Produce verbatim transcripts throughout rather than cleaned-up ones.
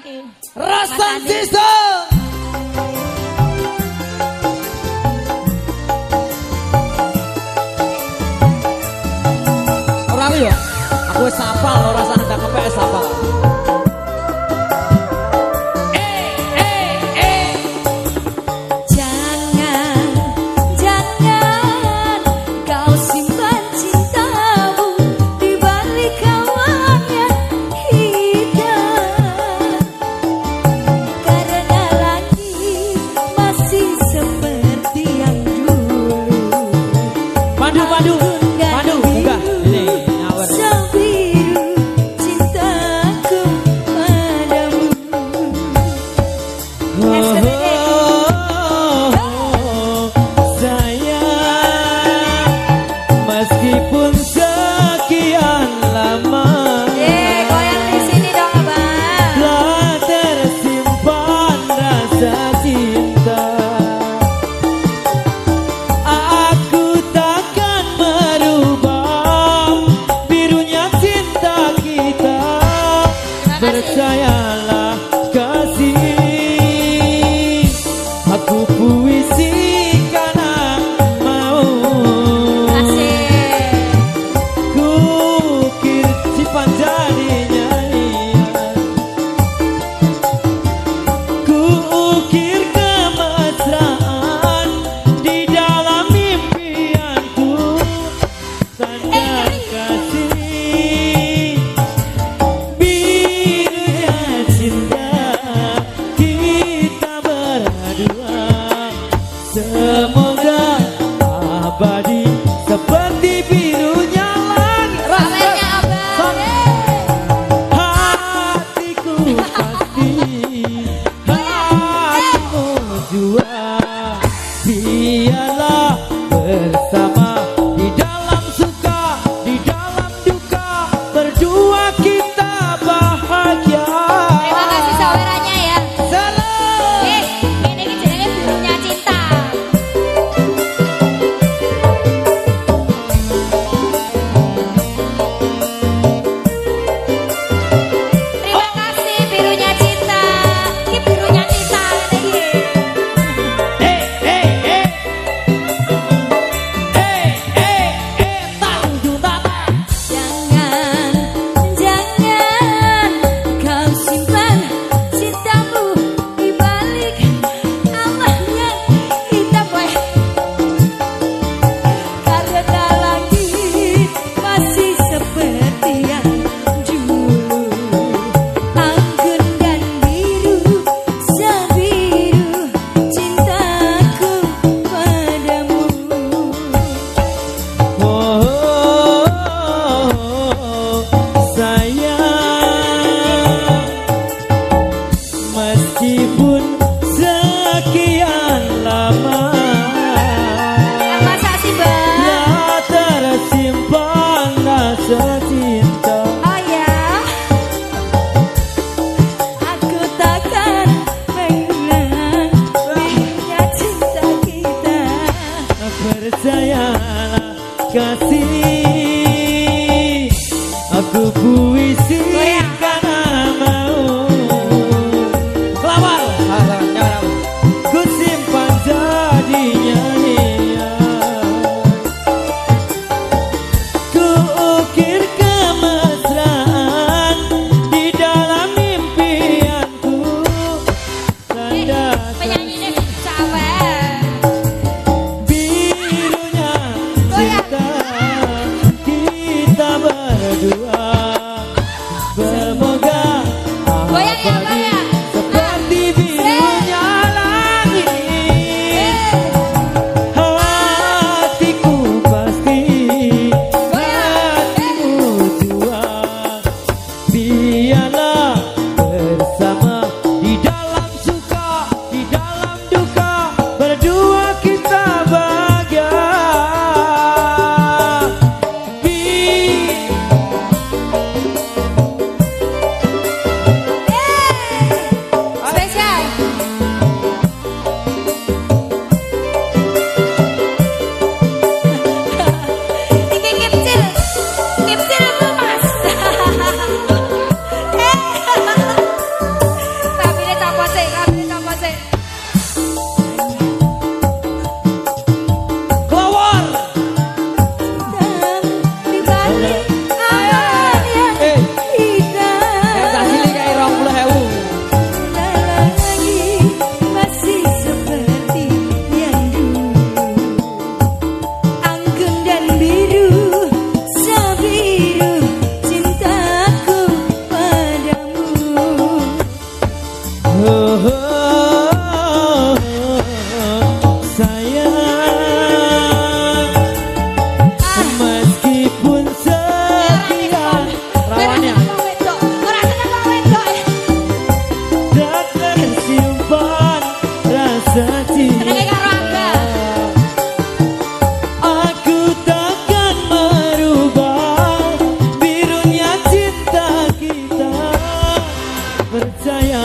iki. Rasan Season. Ora ya. Aku wis sapal lho rasane ndak kepek sapal. Percayalah kasih, aku puisi karena mau. Ku ukir si panjadi nyanyian, ku ukir kemesraan di dalam mimpianku. Tanda kasih semoga abadi seperti birunya langit. Rasanya abadi. Hatiku pasti, hatimu jua. Biarlah bersama di dalam suka, di dalam duka, berdua kita bahagia. Terima kasih sawerannya ya. Salam. Eh, ini jenenge birunya cinta. Terima kasih birunya cinta.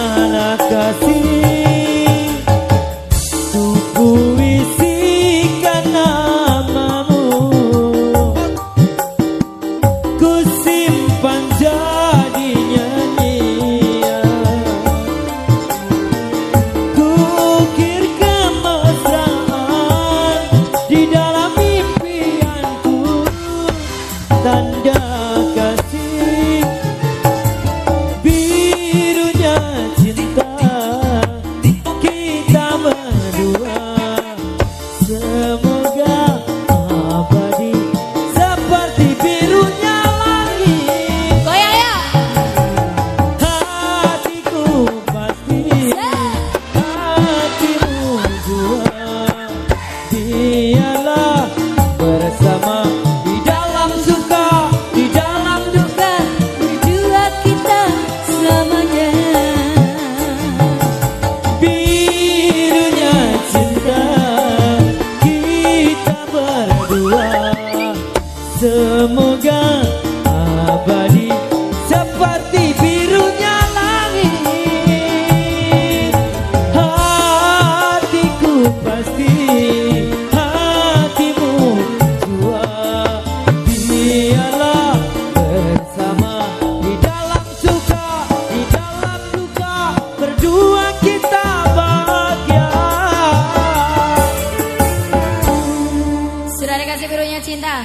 adalah kasih, ku isikan namamu, ku simpan jadi nyanyian, ku ukir kemesraan di dalam impianku, tanda kasih birunya cinta kita berdua, semoga abadi seperti birunya langit. Goyang ya. Hatiku pasti, hatimu jua, biarlah bersama di dalam suka, di dalam duka, Berdua kita selamanya. birunya cinta kita berdua, semoga